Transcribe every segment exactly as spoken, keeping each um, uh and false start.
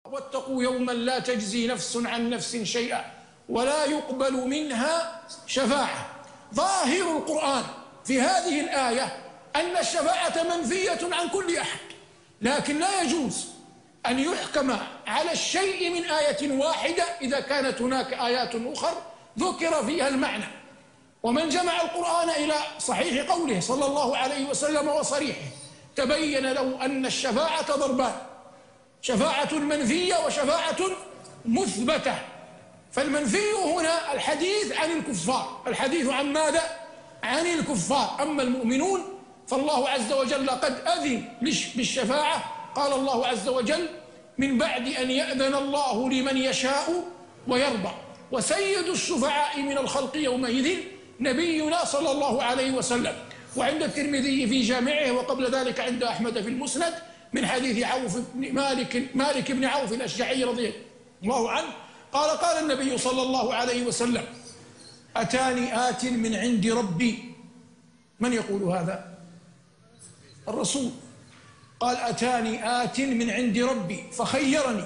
واتقوا يوما لا تجزي نفس عن نفس شيئا ولا يقبل منها شفاعة. ظاهر القرآن في هذه الآية أن الشفاعة منفية عن كل أحد، لكن لا يجوز أن يحكم على الشيء من آية واحدة إذا كانت هناك آيات أخرى ذكر فيها المعنى. ومن جمع القرآن إلى صحيح قوله صلى الله عليه وسلم وصريحه تبين له أن الشفاعة ضربان: شفاعة منفية وشفاعة مثبتة. فالمنفي هنا الحديث عن الكفار، الحديث عن ماذا؟ عن الكفار. أما المؤمنون فالله عز وجل قد أذن بالشفاعة، قال الله عز وجل: من بعد أن يأذن الله لمن يشاء ويرضى. وسيد الشفعاء من الخلق يومئذ نبينا صلى الله عليه وسلم. وعند الترمذي في جامعه، وقبل ذلك عند أحمد في المسند، من حديث عوف بن مالك مالك بن عوف الأشجعي رضي الله عنه قال: قال النبي صلى الله عليه وسلم: أتاني آت من عند ربي. من يقول هذا؟ الرسول. قال: أتاني آت من عند ربي فخيرني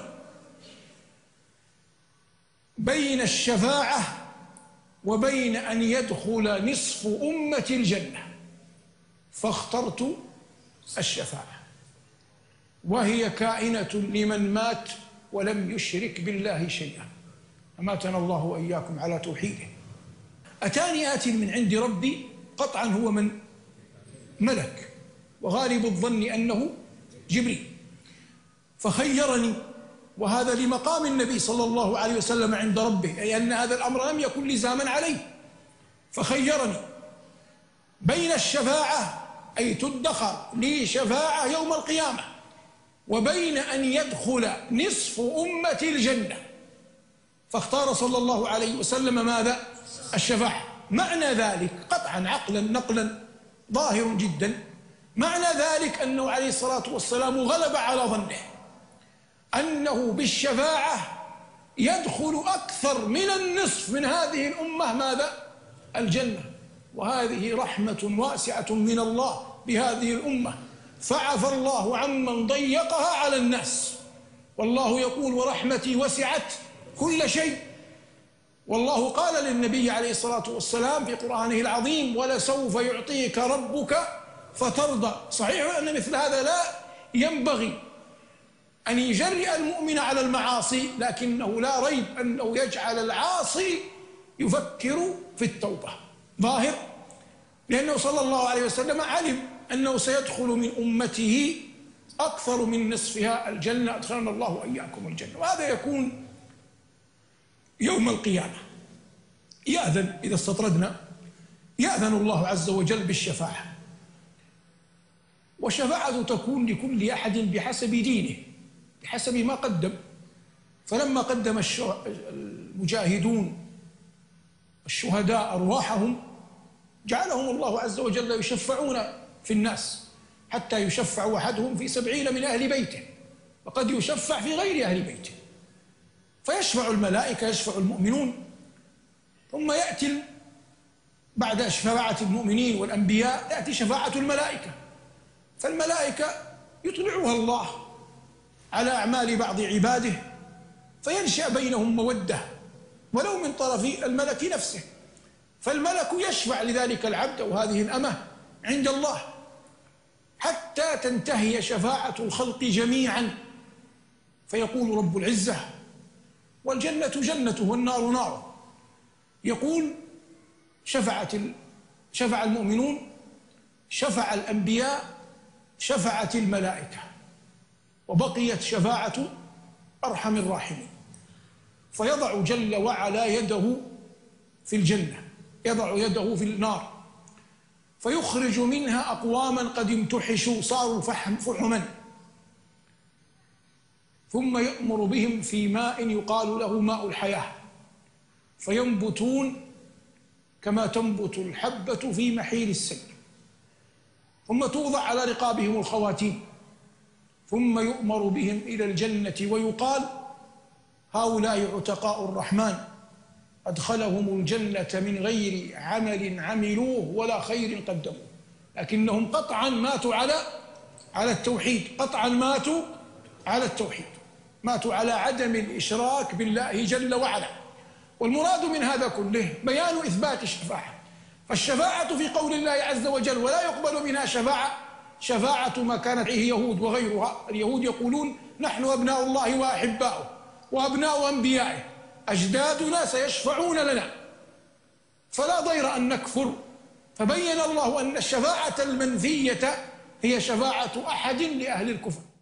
بين الشفاعة وبين أن يدخل نصف أمة الجنة، فاخترت الشفاعة، وهي كائنة لمن مات ولم يشرك بالله شيئا. أماتنا الله وإياكم على توحيده. أتاني آت من عند ربي قطعا هو من؟ ملك، وغالب الظن أنه جبريل. فخيرني، وهذا لمقام النبي صلى الله عليه وسلم عند ربه، أي أن هذا الأمر لم يكن لزاما عليه. فخيرني بين الشفاعة، أي تدخر لي شفاعة يوم القيامة، وبين أن يدخل نصف أمة الجنة، فاختار صلى الله عليه وسلم ماذا؟ الشفاعة. معنى ذلك قطعا عقلا نقلا ظاهر جدا، معنى ذلك أنه عليه الصلاة والسلام غلب على ظنه أنه بالشفاعة يدخل أكثر من النصف من هذه الأمة ماذا؟ الجنة. وهذه رحمة واسعة من الله بهذه الأمة، فعفى الله عمن ضيقها على الناس. والله يقول: ورحمتي وسعت كل شيء. والله قال للنبي عليه الصلاة والسلام في قرآنه العظيم: ولسوف يعطيك ربك فترضى. صحيح أن مثل هذا لا ينبغي أن يجرئ المؤمن على المعاصي، لكنه لا ريب أنه يجعل العاصي يفكر في التوبة. ظاهر، لأنه صلى الله عليه وسلم علم أنه سيدخل من أمته أكثر من نصفها الجنة، أدخلنا الله وإياكم الجنة. وهذا يكون يوم القيامة. يأذن، إذا استطردنا، يأذن الله عز وجل بالشفاعة، والشفاعة تكون لكل أحد بحسب دينه، بحسب ما قدم. فلما قدم المجاهدون الشهداء أرواحهم، جعلهم الله عز وجل يشفعون في الناس، حتى يشفع أحدهم في سبعين من أهل بيته، وقد يشفع في غير أهل بيته. فيشفع الملائكة، يشفع المؤمنون، ثم يأتي بعد شفاعة المؤمنين والأنبياء تأتي شفاعة الملائكة. فالملائكة يطلعها الله على أعمال بعض عباده، فينشأ بينهم مودة ولو من طرف الملك نفسه، فالملك يشفع لذلك العبد أو هذه الأمة عند الله حتى تنتهي شفاعة الخلق جميعا، فيقول رب العزة: والجنة جنته والنار ناره. يقول: شفعت شفع المؤمنون، شفع الأنبياء، شفعت الملائكة، وبقيت شفاعة أرحم الراحمين. فيضع جل وعلا يده في الجنة، يضع يده في النار، فيخرج منها أقواما قد امتحشوا صاروا فحما، ثم يأمر بهم في ماء يقال له ماء الحياة، فينبتون كما تنبت الحبة في محيل السيل، ثم توضع على رقابهم الخواتيم، ثم يؤمر بهم إلى الجنة، ويقال: هؤلاء عتقاء الرحمن أدخلهم الجنة من غير عمل عملوه ولا خير قدموه، لكنهم قطعا ماتوا على على التوحيد، قطعا ماتوا على التوحيد. ماتوا على عدم الإشراك بالله جل وعلا. والمراد من هذا كله بيان إثبات الشفاعة. فالشفاعة في قول الله عز وجل ولا يقبل منها شفاعة، شفاعة ما كانت عليه يهود وغيرها. اليهود يقولون نحن أبناء الله وأحباؤه وأبناء أنبيائه أجدادنا سيشفعون لنا، فلا ضير أن نكفر. فبين الله أن الشفاعة المنفية هي شفاعة أحد لأهل الكفر.